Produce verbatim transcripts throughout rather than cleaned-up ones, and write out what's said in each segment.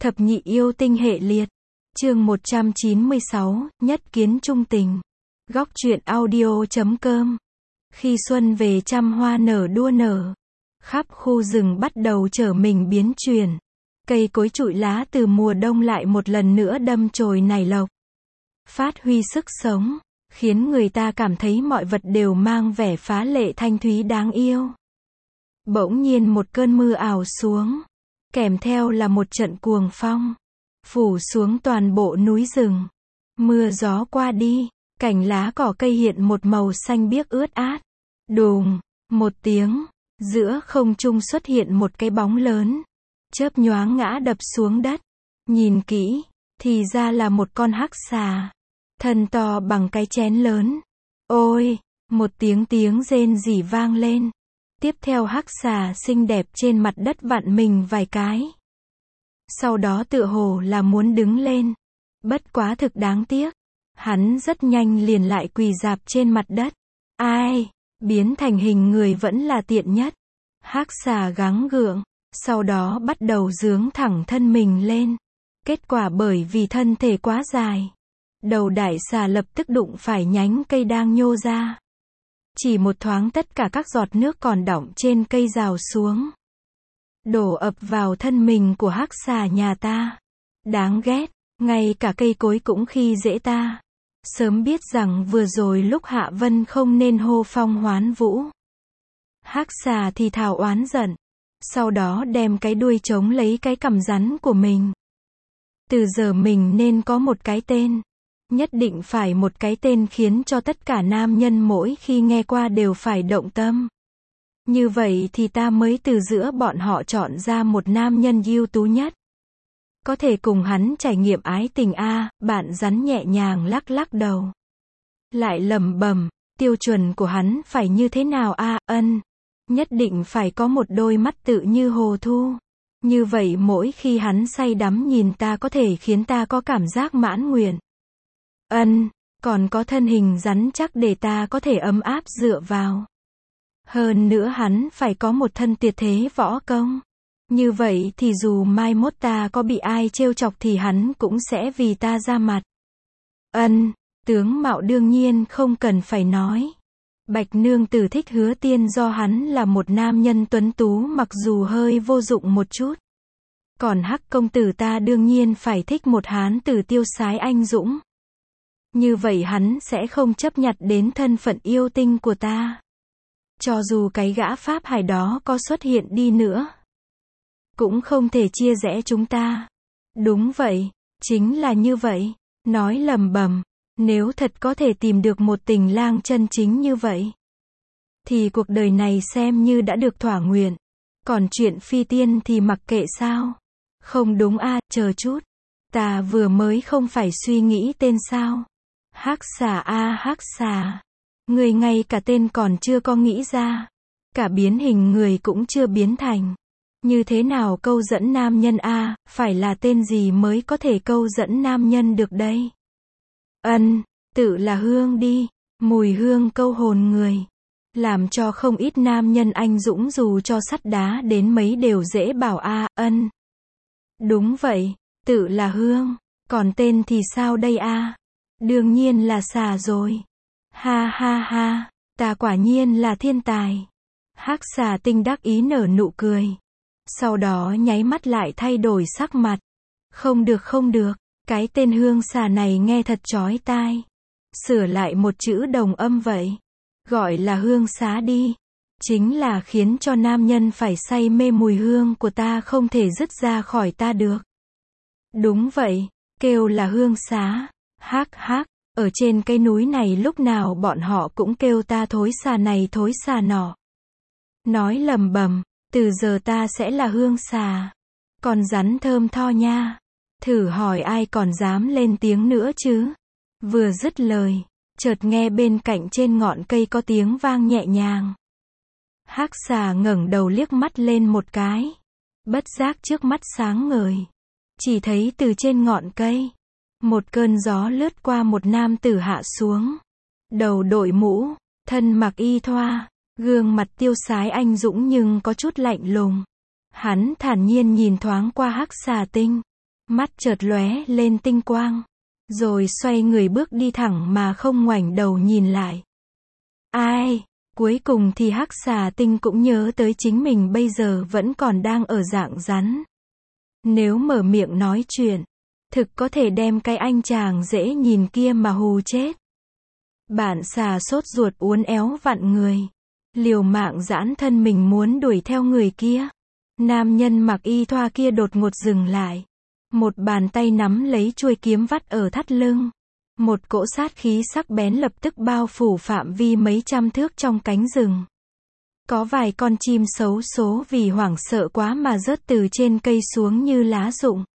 Thập nhị yêu tinh hệ liệt. Chương một trăm chín mươi sáu, nhất kiến trung tình. Góc truyện audio chấm com. Khi xuân về trăm hoa nở đua nở, khắp khu rừng bắt đầu trở mình biến chuyển. Cây cối trụi lá từ mùa đông lại một lần nữa đâm chồi nảy lộc, phát huy sức sống, khiến người ta cảm thấy mọi vật đều mang vẻ phá lệ thanh thúy đáng yêu. Bỗng nhiên một cơn mưa ào xuống, kèm theo là một trận cuồng phong, phủ xuống toàn bộ núi rừng. Mưa gió qua đi, cành lá cỏ cây hiện một màu xanh biếc ướt át. Đùng, một tiếng, giữa không trung xuất hiện một cái bóng lớn, chớp nhoáng ngã đập xuống đất. Nhìn kỹ, thì ra là một con hắc xà, thân to bằng cái chén lớn. Ôi, một tiếng tiếng rên rỉ vang lên. Tiếp theo hắc xà xinh đẹp trên mặt đất vặn mình vài cái. Sau đó tựa hồ là muốn đứng lên. Bất quá thực đáng tiếc, hắn rất nhanh liền lại quỳ rạp trên mặt đất. Ai, biến thành hình người vẫn là tiện nhất. Hắc xà gắng gượng, sau đó bắt đầu giương thẳng thân mình lên. Kết quả bởi vì thân thể quá dài, đầu đại xà lập tức đụng phải nhánh cây đang nhô ra. Chỉ một thoáng tất cả các giọt nước còn đọng trên cây rào xuống, đổ ập vào thân mình của hắc xà nhà ta. Đáng ghét, ngay cả cây cối cũng khi dễ ta. Sớm biết rằng vừa rồi lúc hạ vân không nên hô phong hoán vũ. Hắc xà thì thào oán giận, sau đó đem cái đuôi chống lấy cái cằm rắn của mình. Từ giờ mình nên có một cái tên. Nhất định phải một cái tên khiến cho tất cả nam nhân mỗi khi nghe qua đều phải động tâm. Như vậy thì ta mới từ giữa bọn họ chọn ra một nam nhân ưu tú nhất, có thể cùng hắn trải nghiệm ái tình a. À, bạn rắn nhẹ nhàng lắc lắc đầu, lại lẩm bẩm, tiêu chuẩn của hắn phải như thế nào a? À, ân, nhất định phải có một đôi mắt tự như hồ thu. Như vậy mỗi khi hắn say đắm nhìn ta có thể khiến ta có cảm giác mãn nguyện. Ân, còn có thân hình rắn chắc để ta có thể ấm áp dựa vào. Hơn nữa hắn phải có một thân tuyệt thế võ công. Như vậy thì dù mai mốt ta có bị ai trêu chọc thì hắn cũng sẽ vì ta ra mặt. Ân, tướng mạo đương nhiên không cần phải nói. Bạch nương tử thích Hứa Tiên do hắn là một nam nhân tuấn tú mặc dù hơi vô dụng một chút. Còn Hắc công tử ta đương nhiên phải thích một hán tử tiêu sái anh dũng. Như vậy hắn sẽ không chấp nhặt đến thân phận yêu tinh của ta. Cho dù cái gã Pháp Hải đó có xuất hiện đi nữa, cũng không thể chia rẽ chúng ta. Đúng vậy, chính là như vậy. Nói lầm bầm, nếu thật có thể tìm được một tình lang chân chính như vậy, thì cuộc đời này xem như đã được thỏa nguyện. Còn chuyện phi tiên thì mặc kệ sao? Không đúng a, à, chờ chút. Ta vừa mới không phải suy nghĩ tên sao? Hắc xà a à, hắc xà. Người ngay cả tên còn chưa có nghĩ ra. Cả biến hình người cũng chưa biến thành. Như thế nào câu dẫn nam nhân a, à, phải là tên gì mới có thể câu dẫn nam nhân được đây? Ân, tự là hương đi. Mùi hương câu hồn người, làm cho không ít nam nhân anh dũng dù cho sắt đá đến mấy đều dễ bảo a. À, ân. Đúng vậy, tự là hương. Còn tên thì sao đây a? À? Đương nhiên là xà rồi. Ha ha ha, ta quả nhiên là thiên tài. Hắc xà tinh đắc ý nở nụ cười. Sau đó nháy mắt lại thay đổi sắc mặt. Không được không được, cái tên hương xà này nghe thật chói tai. Sửa lại một chữ đồng âm vậy. Gọi là hương xá đi. Chính là khiến cho nam nhân phải say mê mùi hương của ta không thể dứt ra khỏi ta được. Đúng vậy, kêu là hương xá. Hắc hắc, ở trên cái núi này lúc nào bọn họ cũng kêu ta thối xà này thối xà nọ. Nói lầm bầm, từ giờ ta sẽ là hương xà. Còn rắn thơm tho nha. Thử hỏi ai còn dám lên tiếng nữa chứ? Vừa dứt lời, chợt nghe bên cạnh trên ngọn cây có tiếng vang nhẹ nhàng. Hắc xà ngẩng đầu liếc mắt lên một cái. Bất giác trước mắt sáng ngời. Chỉ thấy từ trên ngọn cây, một cơn gió lướt qua, một nam tử hạ xuống. Đầu đội mũ, thân mặc y thoa, gương mặt tiêu sái anh dũng nhưng có chút lạnh lùng. Hắn thản nhiên nhìn thoáng qua hắc xà tinh. Mắt chợt lóe lên tinh quang. Rồi xoay người bước đi thẳng mà không ngoảnh đầu nhìn lại. Ai? Cuối cùng thì Hắc Xà Tinh cũng nhớ tới chính mình bây giờ vẫn còn đang ở dạng rắn. Nếu mở miệng nói chuyện, thực có thể đem cái anh chàng dễ nhìn kia mà hù chết. Bản xà sốt ruột uốn éo vặn người. Liều mạng giãn thân mình muốn đuổi theo người kia. Nam nhân mặc y thoa kia đột ngột dừng lại. Một bàn tay nắm lấy chuôi kiếm vắt ở thắt lưng. Một cỗ sát khí sắc bén lập tức bao phủ phạm vi mấy trăm thước trong cánh rừng. Có vài con chim xấu số vì hoảng sợ quá mà rớt từ trên cây xuống như lá rụng.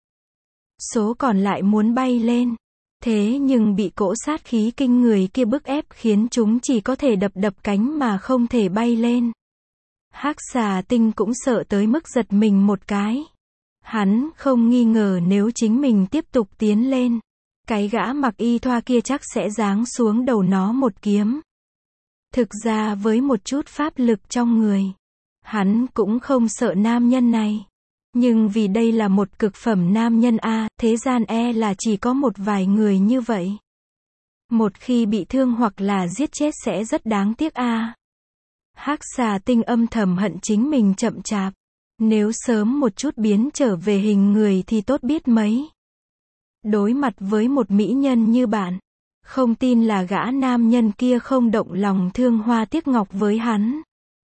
Số còn lại muốn bay lên. Thế nhưng bị cỗ sát khí kinh người kia bức ép khiến chúng chỉ có thể đập đập cánh mà không thể bay lên. Hắc Xà Tinh cũng sợ tới mức giật mình một cái. Hắn không nghi ngờ nếu chính mình tiếp tục tiến lên, cái gã mặc y thoa kia chắc sẽ giáng xuống đầu nó một kiếm. Thực ra với một chút pháp lực trong người, hắn cũng không sợ nam nhân này. Nhưng vì đây là một cực phẩm nam nhân a, thế gian e là chỉ có một vài người như vậy. Một khi bị thương hoặc là giết chết sẽ rất đáng tiếc a. Hắc Xà Tinh âm thầm hận chính mình chậm chạp. Nếu sớm một chút biến trở về hình người thì tốt biết mấy. Đối mặt với một mỹ nhân như bạn, không tin là gã nam nhân kia không động lòng thương hoa tiếc ngọc với hắn.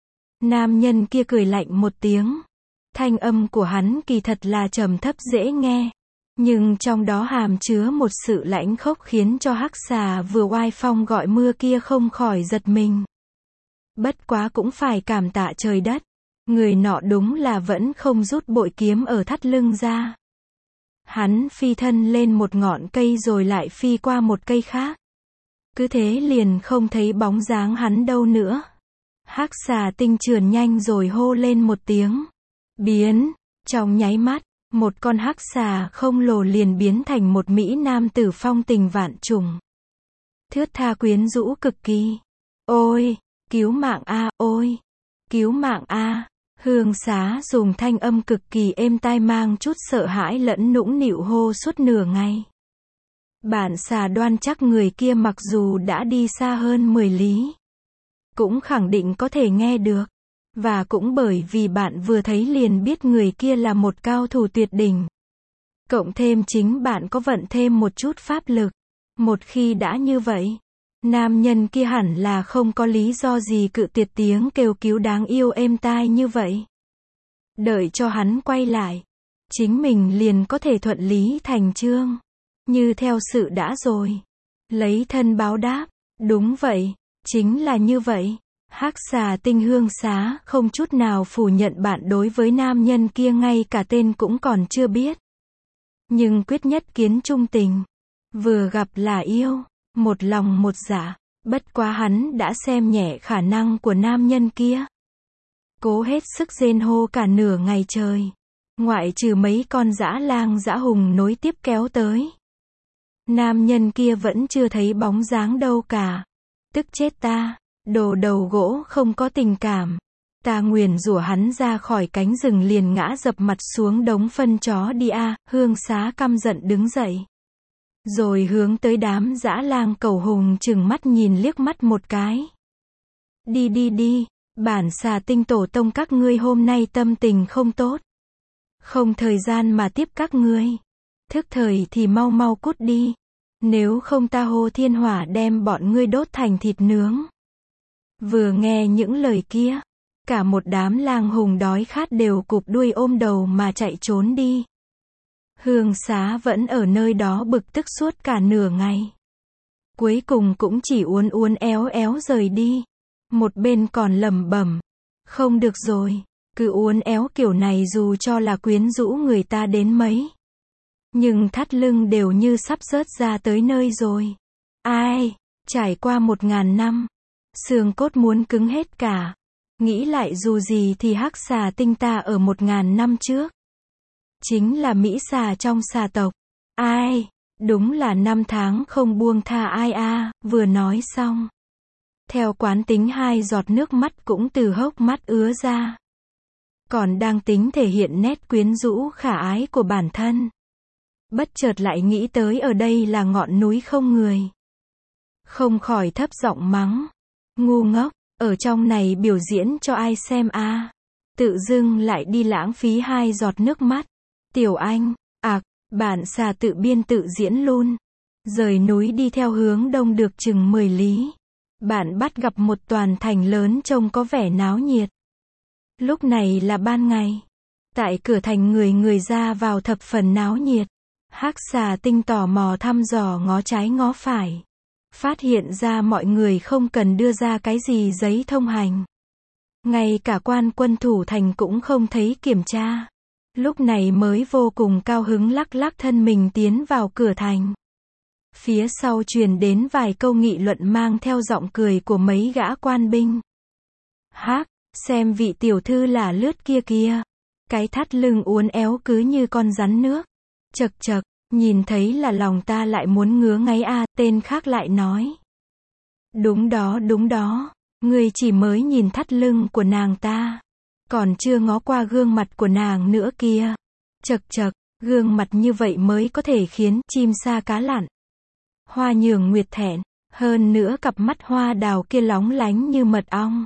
Nam nhân kia cười lạnh một tiếng. Thanh âm của hắn kỳ thật là trầm thấp dễ nghe, nhưng trong đó hàm chứa một sự lãnh khốc khiến cho Hắc Xà vừa oai phong gọi mưa kia không khỏi giật mình. Bất quá cũng phải cảm tạ trời đất. Người nọ đúng là vẫn không rút bội kiếm ở thắt lưng ra. Hắn phi thân lên một ngọn cây rồi lại phi qua một cây khác. Cứ thế liền không thấy bóng dáng hắn đâu nữa. Hắc Xà Tinh trườn nhanh rồi hô lên một tiếng. Biến. Trong nháy mắt, một con hắc xà không lồ liền biến thành một mỹ nam tử phong tình vạn trùng. Thướt tha quyến rũ cực kỳ. Ôi! Cứu mạng a, ôi! Cứu mạng a! Hương Xá dùng thanh âm cực kỳ êm tai mang chút sợ hãi lẫn nũng nịu hô suốt nửa ngày. Bản xà đoan chắc người kia mặc dù đã đi xa hơn mười lý, cũng khẳng định có thể nghe được. Và cũng bởi vì bạn vừa thấy liền biết người kia là một cao thủ tuyệt đỉnh. Cộng thêm chính bạn có vận thêm một chút pháp lực. Một khi đã như vậy, nam nhân kia hẳn là không có lý do gì cự tuyệt tiếng kêu cứu đáng yêu êm tai như vậy. Đợi cho hắn quay lại, chính mình liền có thể thuận lý thành chương. Như theo sự đã rồi. Lấy thân báo đáp. Đúng vậy, chính là như vậy. Hắc Xà Tinh Hương Xá không chút nào phủ nhận bạn đối với nam nhân kia ngay cả tên cũng còn chưa biết. Nhưng quyết nhất kiến trung tình. Vừa gặp là yêu, một lòng một dạ. Bất quá hắn đã xem nhẹ khả năng của nam nhân kia. Cố hết sức rên hô cả nửa ngày trời. Ngoại trừ mấy con dã lang dã hùng nối tiếp kéo tới. Nam nhân kia vẫn chưa thấy bóng dáng đâu cả. Tức chết ta. Đồ đầu gỗ không có tình cảm. Ta nguyền rủa hắn ra khỏi cánh rừng liền ngã dập mặt xuống đống phân chó đi a. Hương Xá căm giận đứng dậy. Rồi hướng tới đám dã lang cầu hùng chừng mắt nhìn liếc mắt một cái. Đi đi đi, bản xà tinh tổ tông các ngươi hôm nay tâm tình không tốt. Không thời gian mà tiếp các ngươi. Thức thời thì mau mau cút đi. Nếu không ta hô thiên hỏa đem bọn ngươi đốt thành thịt nướng. Vừa nghe những lời kia, cả một đám lang hùng đói khát đều cụp đuôi ôm đầu mà chạy trốn đi. Hương Xá vẫn ở nơi đó bực tức suốt cả nửa ngày. Cuối cùng cũng chỉ uốn uốn éo éo rời đi. Một bên còn lẩm bẩm, không được rồi, cứ uốn éo kiểu này dù cho là quyến rũ người ta đến mấy. Nhưng thắt lưng đều như sắp rớt ra tới nơi rồi. Ai, trải qua một ngàn năm. Xương cốt muốn cứng hết cả. Nghĩ lại dù gì thì Hắc Xà Tinh ta ở một ngàn năm trước. Chính là Mỹ xà trong xà tộc. Ai, đúng là năm tháng không buông tha ai a. Vừa nói xong. Theo quán tính hai giọt nước mắt cũng từ hốc mắt ứa ra. Còn đang tính thể hiện nét quyến rũ khả ái của bản thân. Bất chợt lại nghĩ tới ở đây là ngọn núi không người. Không khỏi thấp giọng mắng. Ngu ngốc, ở trong này biểu diễn cho ai xem a? À? Tự dưng lại đi lãng phí hai giọt nước mắt. Tiểu Anh, ạc, bản xà tự biên tự diễn luôn. Rời núi đi theo hướng đông được chừng mười lý. Bạn bắt gặp một toàn thành lớn trông có vẻ náo nhiệt. Lúc này là ban ngày. Tại cửa thành người người ra vào thập phần náo nhiệt. Hắc xà tinh tò mò thăm dò ngó trái ngó phải. Phát hiện ra mọi người không cần đưa ra cái gì giấy thông hành. Ngay cả quan quân thủ thành cũng không thấy kiểm tra. Lúc này mới vô cùng cao hứng lắc lắc thân mình tiến vào cửa thành. Phía sau truyền đến vài câu nghị luận mang theo giọng cười của mấy gã quan binh. Hác, xem vị tiểu thư là lướt kia kia. Cái thắt lưng uốn éo cứ như con rắn nước. Chật chật, nhìn thấy là lòng ta lại muốn ngứa ngáy a. À, tên khác lại nói. Đúng đó đúng đó, người chỉ mới nhìn thắt lưng của nàng ta. Còn chưa ngó qua gương mặt của nàng nữa kia. Chật chật, gương mặt như vậy mới có thể khiến chim sa cá lặn. Hoa Nhường Nguyệt thẹn, hơn nữa cặp mắt hoa đào kia lóng lánh như mật ong.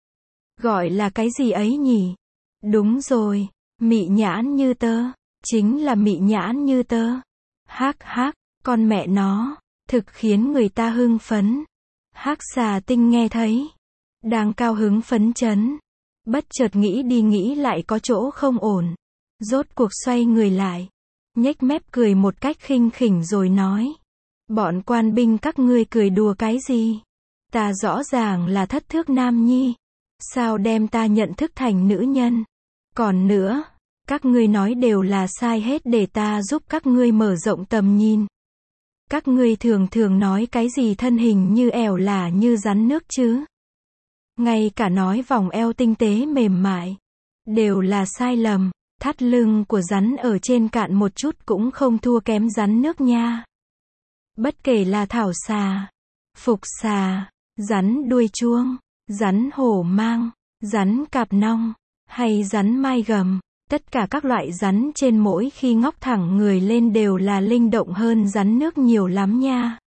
Gọi là cái gì ấy nhỉ? Đúng rồi, mị nhãn như tơ, chính là mị nhãn như tơ. Hác hác, con mẹ nó, thực khiến người ta hưng phấn. Hắc xà tinh nghe thấy, đang cao hứng phấn chấn. Bất chợt nghĩ đi nghĩ lại có chỗ không ổn. Rốt cuộc xoay người lại, nhếch mép cười một cách khinh khỉnh rồi nói. Bọn quan binh các ngươi cười đùa cái gì? Ta rõ ràng là thất thước nam nhi. Sao đem ta nhận thức thành nữ nhân? Còn nữa, các ngươi nói đều là sai hết để ta giúp các ngươi mở rộng tầm nhìn. Các ngươi thường thường nói cái gì thân hình như ẻo là như rắn nước chứ? Ngay cả nói vòng eo tinh tế mềm mại. Đều là sai lầm. Thắt lưng của rắn ở trên cạn một chút cũng không thua kém rắn nước nha. Bất kể là thảo xà, phục xà, rắn đuôi chuông, rắn hổ mang, rắn cạp nong, hay rắn mai gầm, tất cả các loại rắn trên mỗi khi ngóc thẳng người lên đều là linh động hơn rắn nước nhiều lắm nha.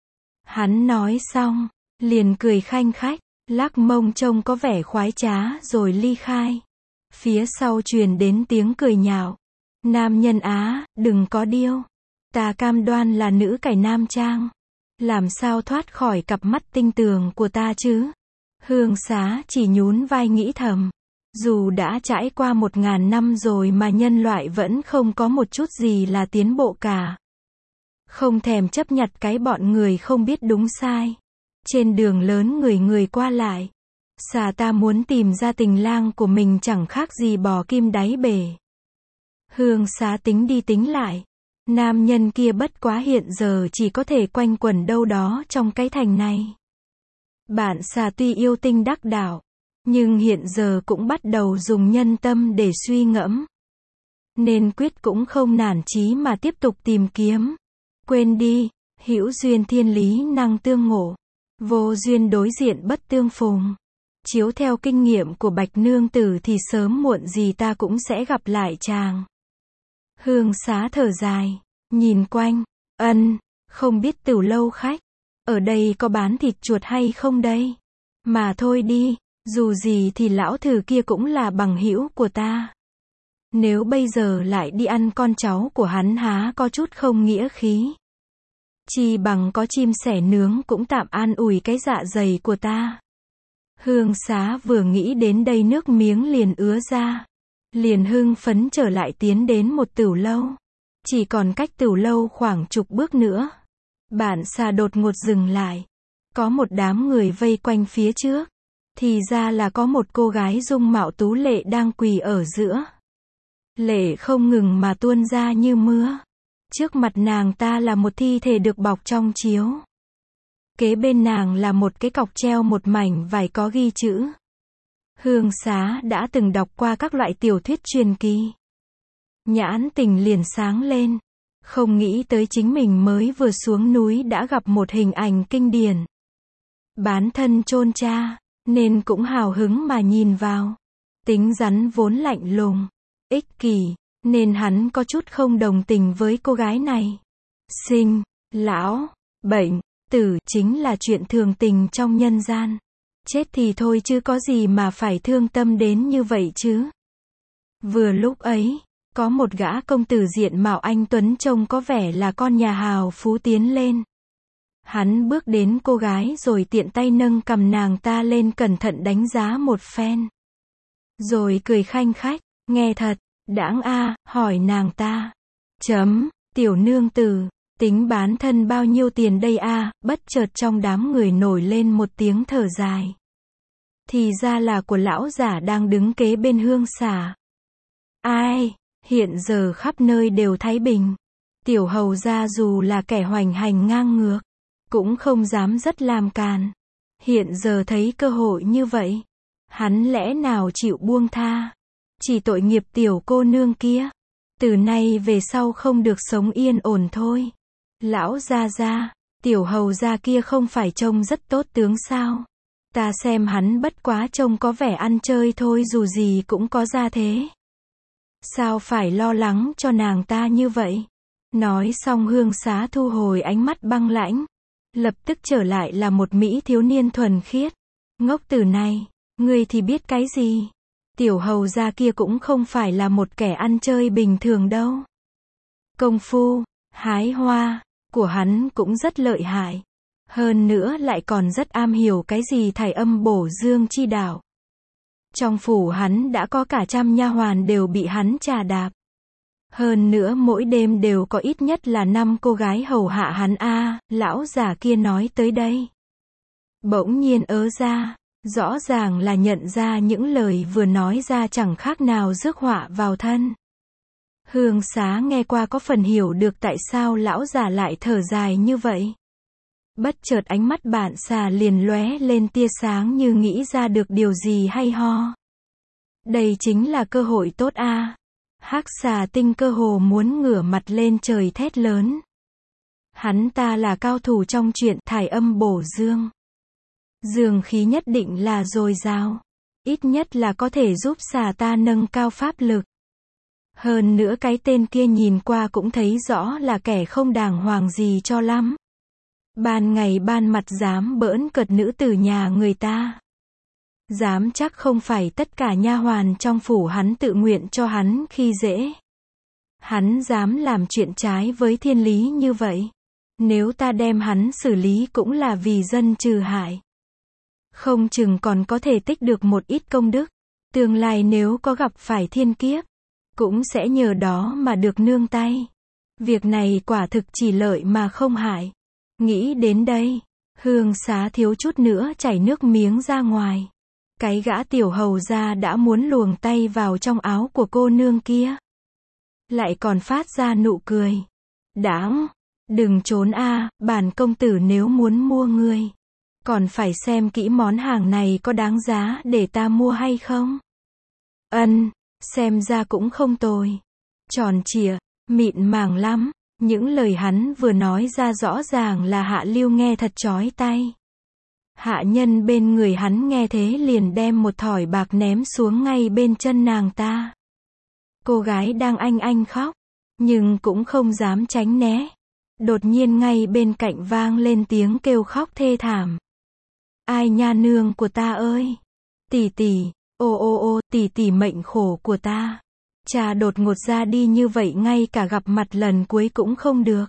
Hắn nói xong, liền cười khanh khách, lắc mông trông có vẻ khoái trá rồi ly khai. Phía sau truyền đến tiếng cười nhạo. Nam nhân á, đừng có điêu. Ta cam đoan là nữ cải nam trang. Làm sao thoát khỏi cặp mắt tinh tường của ta chứ? Hương Xá chỉ nhún vai nghĩ thầm. Dù đã trải qua một ngàn năm rồi mà nhân loại vẫn không có một chút gì là tiến bộ cả. Không thèm chấp nhặt cái bọn người không biết đúng sai. Trên đường lớn người người qua lại. Xà ta muốn tìm ra tình lang của mình chẳng khác gì bò kim đáy bể. Hương Xá tính đi tính lại. Nam nhân kia bất quá hiện giờ chỉ có thể quanh quẩn đâu đó trong cái thành này. Bạn xà tuy yêu tinh đắc đạo, nhưng hiện giờ cũng bắt đầu dùng nhân tâm để suy ngẫm. Nên quyết cũng không nản chí mà tiếp tục tìm kiếm. Quên đi, hữu duyên thiên lý năng tương ngộ. Vô duyên đối diện bất tương phùng. Chiếu theo kinh nghiệm của Bạch Nương Tử thì sớm muộn gì ta cũng sẽ gặp lại chàng. Hương Xá thở dài, nhìn quanh, ân, không biết Tửu Lâu khách, ở đây có bán thịt chuột hay không đây? Mà thôi đi, dù gì thì lão thử kia cũng là bằng hữu của ta. Nếu bây giờ lại đi ăn con cháu của hắn há có chút không nghĩa khí. Chi bằng có chim sẻ nướng cũng tạm an ủi cái dạ dày của ta. Hương Xá vừa nghĩ đến đây nước miếng liền ứa ra. Liền hưng phấn trở lại tiến đến một tửu lâu. Chỉ còn cách tửu lâu khoảng chục bước nữa. Bản xà đột ngột dừng lại. Có một đám người vây quanh phía trước. Thì ra là có một cô gái dung mạo tú lệ đang quỳ ở giữa. Lệ không ngừng mà tuôn ra như mưa. Trước mặt nàng ta là một thi thể được bọc trong chiếu. Kế bên nàng là một cái cọc treo một mảnh vải có ghi chữ. Hương Xá đã từng đọc qua các loại tiểu thuyết truyền kỳ. Nhãn tình liền sáng lên. Không nghĩ tới chính mình mới vừa xuống núi đã gặp một hình ảnh kinh điển. Bán thân chôn cha, nên cũng hào hứng mà nhìn vào. Tính rắn vốn lạnh lùng, ích kỷ, nên hắn có chút không đồng tình với cô gái này. Sinh, lão, bệnh, tử chính là chuyện thường tình trong nhân gian. Chết thì thôi chứ có gì mà phải thương tâm đến như vậy chứ. Vừa lúc ấy, có một gã công tử diện mạo anh tuấn trông có vẻ là con nhà hào phú tiến lên. Hắn bước đến cô gái rồi tiện tay nâng cầm nàng ta lên cẩn thận đánh giá một phen. Rồi cười khanh khách, nghe thật, đãng a, hỏi nàng ta. Chấm, tiểu nương tử, tính bán thân bao nhiêu tiền đây a, bất chợt trong đám người nổi lên một tiếng thở dài. Thì ra là của lão giả đang đứng kế bên hương xà. Ai, hiện giờ khắp nơi đều thái bình. Tiểu hầu gia dù là kẻ hoành hành ngang ngược, cũng không dám rất làm càn. Hiện giờ thấy cơ hội như vậy, hắn lẽ nào chịu buông tha. Chỉ tội nghiệp tiểu cô nương kia. Từ nay về sau không được sống yên ổn thôi. Lão gia gia, tiểu hầu gia kia không phải trông rất tốt tướng sao? Ta xem hắn bất quá trông có vẻ ăn chơi thôi, dù gì cũng có gia thế. Sao phải lo lắng cho nàng ta như vậy? Nói xong hương xá thu hồi ánh mắt băng lãnh. Lập tức trở lại là một mỹ thiếu niên thuần khiết. Ngốc tử này, ngươi thì biết cái gì? Tiểu hầu gia kia cũng không phải là một kẻ ăn chơi bình thường đâu. Công phu, hái hoa, của hắn cũng rất lợi hại. Hơn nữa lại còn rất am hiểu cái gì thải âm bổ dương chi đạo. Trong phủ hắn đã có cả trăm nha hoàn đều bị hắn trà đạp. Hơn nữa mỗi đêm đều có ít nhất là năm cô gái hầu hạ hắn a, à, lão già kia nói tới đây. Bỗng nhiên ớ ra, rõ ràng là nhận ra những lời vừa nói ra chẳng khác nào rước họa vào thân. Hương xá nghe qua có phần hiểu được tại sao lão già lại thở dài như vậy. Bất chợt ánh mắt bạn xà liền lóe lên tia sáng như nghĩ ra được điều gì hay ho. Đây chính là cơ hội tốt a. À. Hắc xà tinh cơ hồ muốn ngửa mặt lên trời thét lớn. Hắn ta là cao thủ trong chuyện thải âm bổ dương. Dương khí nhất định là dồi dào. Ít nhất là có thể giúp xà ta nâng cao pháp lực. Hơn nữa cái tên kia nhìn qua cũng thấy rõ là kẻ không đàng hoàng gì cho lắm. Ban ngày ban mặt dám bỡn cợt nữ tử nhà người ta. Dám chắc không phải tất cả nha hoàn trong phủ hắn tự nguyện cho hắn khi dễ. Hắn dám làm chuyện trái với thiên lý như vậy. Nếu ta đem hắn xử lý cũng là vì dân trừ hại. Không chừng còn có thể tích được một ít công đức. Tương lai nếu có gặp phải thiên kiếp, cũng sẽ nhờ đó mà được nương tay. Việc này quả thực chỉ lợi mà không hại. Nghĩ đến đây, hương xá thiếu chút nữa chảy nước miếng ra ngoài. Cái gã tiểu hầu gia đã muốn luồng tay vào trong áo của cô nương kia. Lại còn phát ra nụ cười. Đáng, đừng trốn a, à, bản công tử nếu muốn mua ngươi. Còn phải xem kỹ món hàng này có đáng giá để ta mua hay không. Ân, xem ra cũng không tồi. Tròn trịa, mịn màng lắm. Những lời hắn vừa nói ra rõ ràng là hạ lưu nghe thật chói tai. Hạ nhân bên người hắn nghe thế liền đem một thỏi bạc ném xuống ngay bên chân nàng ta. Cô gái đang anh anh khóc, nhưng cũng không dám tránh né. Đột nhiên ngay bên cạnh vang lên tiếng kêu khóc thê thảm. Ai nha nương của ta ơi! Tỷ tỷ, ô ô ô, tỷ tỷ mệnh khổ của ta. Cha đột ngột ra đi như vậy ngay cả gặp mặt lần cuối cũng không được.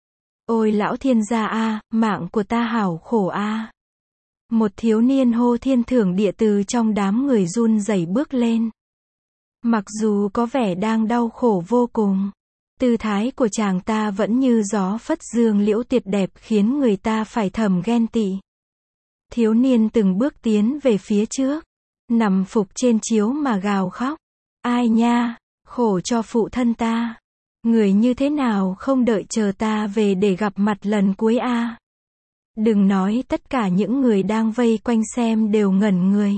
Ôi lão thiên gia a, mạng của ta hảo khổ a. Một thiếu niên hô thiên thưởng địa từ trong đám người run rẩy bước lên. Mặc dù có vẻ đang đau khổ vô cùng, tư thái của chàng ta vẫn như gió phất dương liễu tuyệt đẹp khiến người ta phải thầm ghen tị. Thiếu niên từng bước tiến về phía trước, nằm phục trên chiếu mà gào khóc. Ai nha, khổ cho phụ thân ta. Người như thế nào không đợi chờ ta về để gặp mặt lần cuối a? À? Đừng nói tất cả những người đang vây quanh xem đều ngẩn người.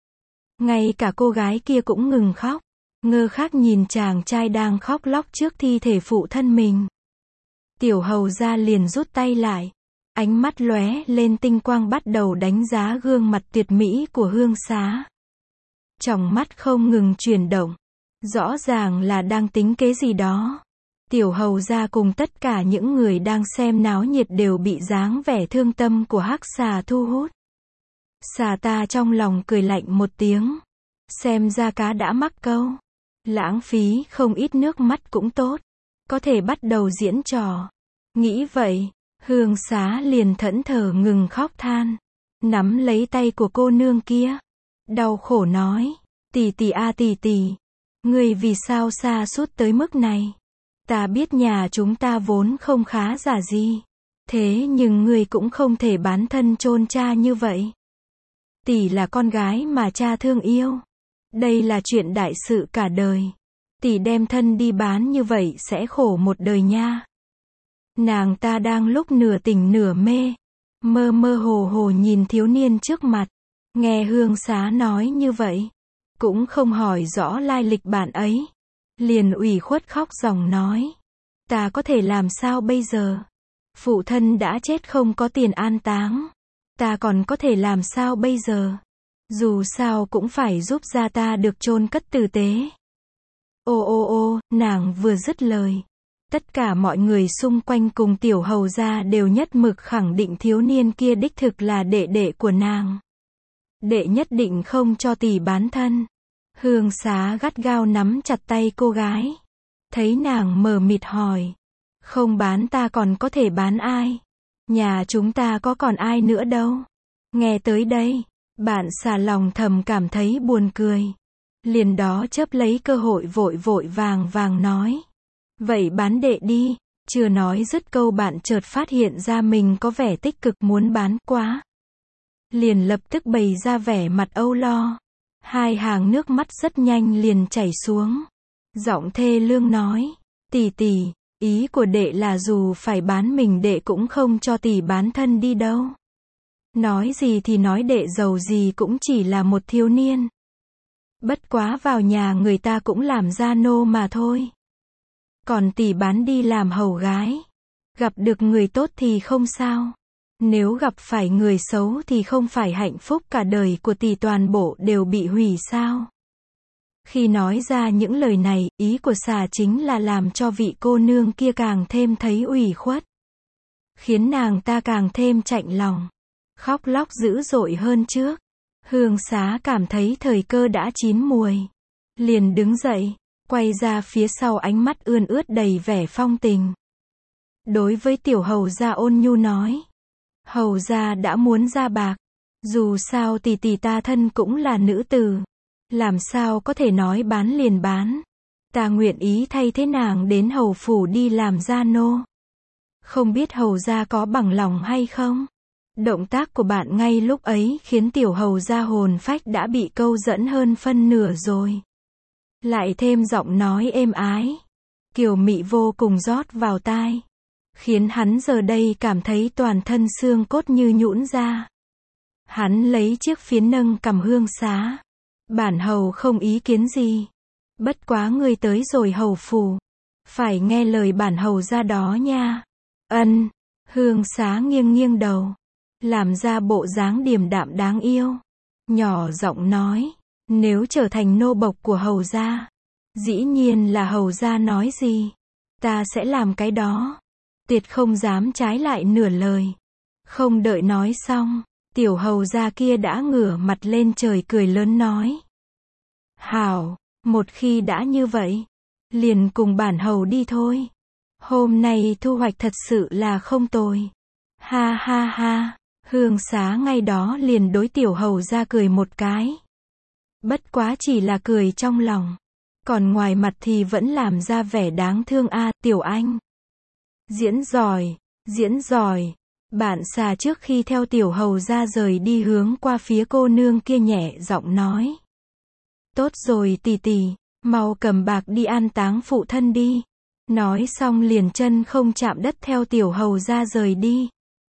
Ngay cả cô gái kia cũng ngừng khóc, ngơ khác nhìn chàng trai đang khóc lóc trước thi thể phụ thân mình. Tiểu hầu gia liền rút tay lại, ánh mắt lóe lên tinh quang bắt đầu đánh giá gương mặt tuyệt mỹ của hương xá. Tròng mắt không ngừng chuyển động, Rõ ràng là đang tính kế gì đó. Tiểu hầu gia cùng tất cả những người đang xem náo nhiệt đều bị dáng vẻ thương tâm của hắc xà thu hút. Xà ta trong lòng cười lạnh một tiếng. Xem ra cá đã mắc câu. Lãng phí không ít nước mắt cũng tốt. Có thể bắt đầu diễn trò. Nghĩ vậy, Hương Xá liền thẫn thờ ngừng khóc than. Nắm lấy tay của cô nương kia. Đau khổ nói. Tỷ tỷ a tỷ tỷ. Ngươi vì sao xa sút tới mức này? Ta biết nhà chúng ta vốn không khá giả gì. Thế nhưng ngươi cũng không thể bán thân chôn cha như vậy. Tỷ là con gái mà cha thương yêu. Đây là chuyện đại sự cả đời. Tỷ đem thân đi bán như vậy sẽ khổ một đời nha. Nàng ta đang lúc nửa tỉnh nửa mê. Mơ mơ hồ hồ nhìn thiếu niên trước mặt. Nghe Hương Xá nói như vậy. Cũng không hỏi rõ lai lịch bạn ấy. Liền ủy khuất khóc ròng nói. Ta có thể làm sao bây giờ? Phụ thân đã chết không có tiền an táng. Ta còn có thể làm sao bây giờ? Dù sao cũng phải giúp gia ta được chôn cất tử tế. Ô ô ô, nàng vừa dứt lời. Tất cả mọi người xung quanh cùng tiểu hầu gia đều nhất mực khẳng định thiếu niên kia đích thực là đệ đệ của nàng. Đệ nhất định không cho tỷ bán thân. Hương Xá gắt gao nắm chặt tay cô gái. Thấy nàng mờ mịt hỏi. Không bán ta còn có thể bán ai? Nhà chúng ta có còn ai nữa đâu. Nghe tới đây, bạn xà lòng thầm cảm thấy buồn cười. Liền đó chớp lấy cơ hội vội vội vàng vàng nói. Vậy bán đệ đi. Chưa nói dứt câu bạn chợt phát hiện ra mình có vẻ tích cực muốn bán quá. Liền lập tức bày ra vẻ mặt âu lo. Hai hàng nước mắt rất nhanh liền chảy xuống. Giọng thê lương nói. Tỷ tỷ, ý của đệ là dù phải bán mình đệ cũng không cho tỷ bán thân đi đâu. Nói gì thì nói đệ giàu gì cũng chỉ là một thiếu niên. Bất quá vào nhà người ta cũng làm gia nô mà thôi. Còn tỷ bán đi làm hầu gái. Gặp được người tốt thì không sao. Nếu gặp phải người xấu thì không phải hạnh phúc cả đời của tỷ toàn bộ đều bị hủy sao? Khi nói ra những lời này, ý của xà chính là làm cho vị cô nương kia càng thêm thấy ủy khuất. Khiến nàng ta càng thêm chạnh lòng. Khóc lóc dữ dội hơn trước. Hương Xá cảm thấy thời cơ đã chín muồi. Liền đứng dậy, quay ra phía sau ánh mắt ươn ướt đầy vẻ phong tình. Đối với tiểu hầu gia ôn nhu nói. Hầu gia đã muốn ra bạc. Dù sao tỷ tỷ ta thân cũng là nữ tử. Làm sao có thể nói bán liền bán. Ta nguyện ý thay thế nàng đến hầu phủ đi làm gia nô. Không biết hầu gia có bằng lòng hay không? Động tác của bạn ngay lúc ấy khiến tiểu hầu gia hồn phách đã bị câu dẫn hơn phân nửa rồi. Lại thêm giọng nói êm ái. Kiều mị vô cùng rót vào tai. Khiến hắn giờ đây cảm thấy toàn thân xương cốt như nhũn ra. Hắn lấy chiếc phiến nâng cầm Hương Xá. Bản hầu không ý kiến gì. Bất quá ngươi tới rồi hầu phủ. Phải nghe lời bản hầu ra đó nha. Ân. Hương Xá nghiêng nghiêng đầu. Làm ra bộ dáng điềm đạm đáng yêu. Nhỏ giọng nói. Nếu trở thành nô bộc của hầu gia. Dĩ nhiên là hầu gia nói gì. Ta sẽ làm cái đó. Tuyệt không dám trái lại nửa lời. Không đợi nói xong. Tiểu hầu gia kia đã ngửa mặt lên trời cười lớn nói. Hảo, một khi đã như vậy. Liền cùng bản hầu đi thôi. Hôm nay thu hoạch thật sự là không tồi. Ha ha ha. Hương Xá ngay đó liền đối tiểu hầu gia cười một cái. Bất quá chỉ là cười trong lòng. Còn ngoài mặt thì vẫn làm ra vẻ đáng thương a, tiểu anh. Diễn giỏi, diễn giỏi. Bạn xà trước khi theo tiểu hầu gia rời đi hướng qua phía cô nương kia nhẹ giọng nói. Tốt rồi tỷ tỷ, mau cầm bạc đi an táng phụ thân đi. Nói xong liền chân không chạm đất theo tiểu hầu gia rời đi.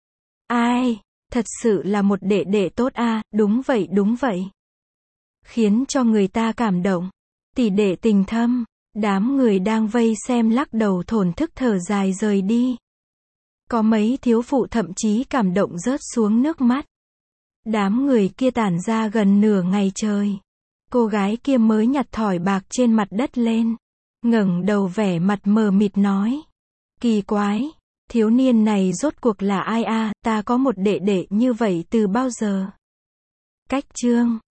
Ai, thật sự là một đệ đệ tốt a, đúng vậy đúng vậy. Khiến cho người ta cảm động. Tỷ đệ tình thâm. Đám người đang vây xem lắc đầu thổn thức thở dài rời đi. Có mấy thiếu phụ thậm chí cảm động rớt xuống nước mắt. Đám người kia tản ra gần nửa ngày trời. Cô gái kia mới nhặt thỏi bạc trên mặt đất lên. Ngẩng đầu vẻ mặt mờ mịt nói. Kỳ quái, thiếu niên này rốt cuộc là ai a, ta có một đệ đệ như vậy từ bao giờ? Cách chương